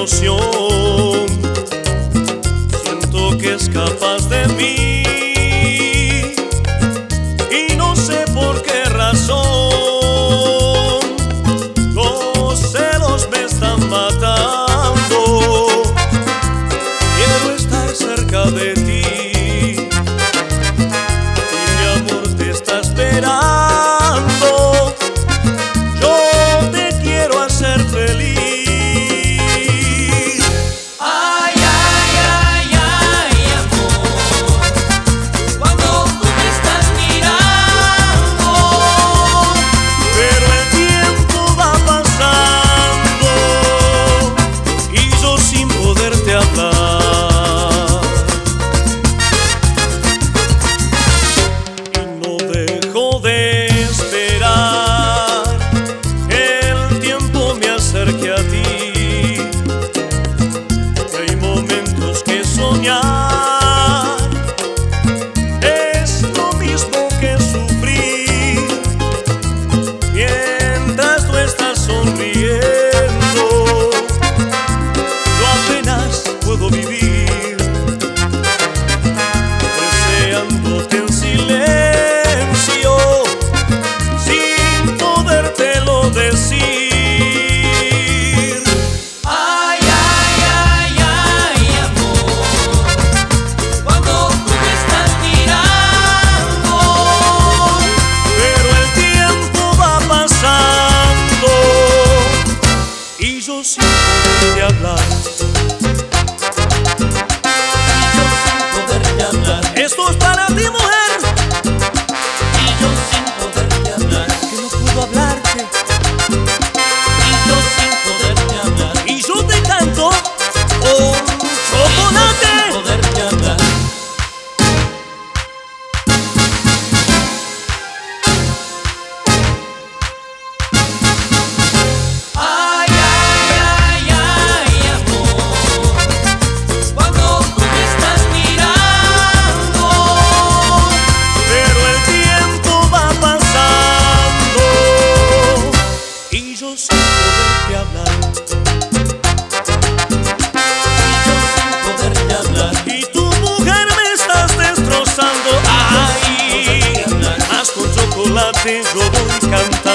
emoción. Siento que escapas de mí y no sé por qué razón. Los celos me están matando. Quiero estar cerca de ti. Mi amor te está esperando. Yo te quiero hacer feliz. Ay, ay, ay, ay, amor, cuando tú me estás mirando. Pero el tiempo va pasando y yo sin poderte hablar. Y no dejo de esperar que el tiempo me acerque a ti. Que hay momentos que soñar es lo mismo que sufrir. Mientras tú estás sonriendo, yo apenas puedo vivir, deseándote en silencio, sin podértelo decir. Ay, ay, ay, ay, amor, cuando tú me estás mirando. Pero el tiempo va pasando y yo sin poderte hablar. Y yo sin poderte hablar. Esto es para ti, mujer, Y yo sin poderte hablar. que no puedo hablarte. Y yo sin poderte hablar. Y yo te canto con chocolate. Sin poderte hablar. Ay, ay, ay, ay, amor, cuando tú me estás mirando. Pero el tiempo va pasando y yo sin poderte hablar. Y yo sin poderte hablar. Y tu mujer me estás destrozando. Ay, más con chocolate yo voy cantando.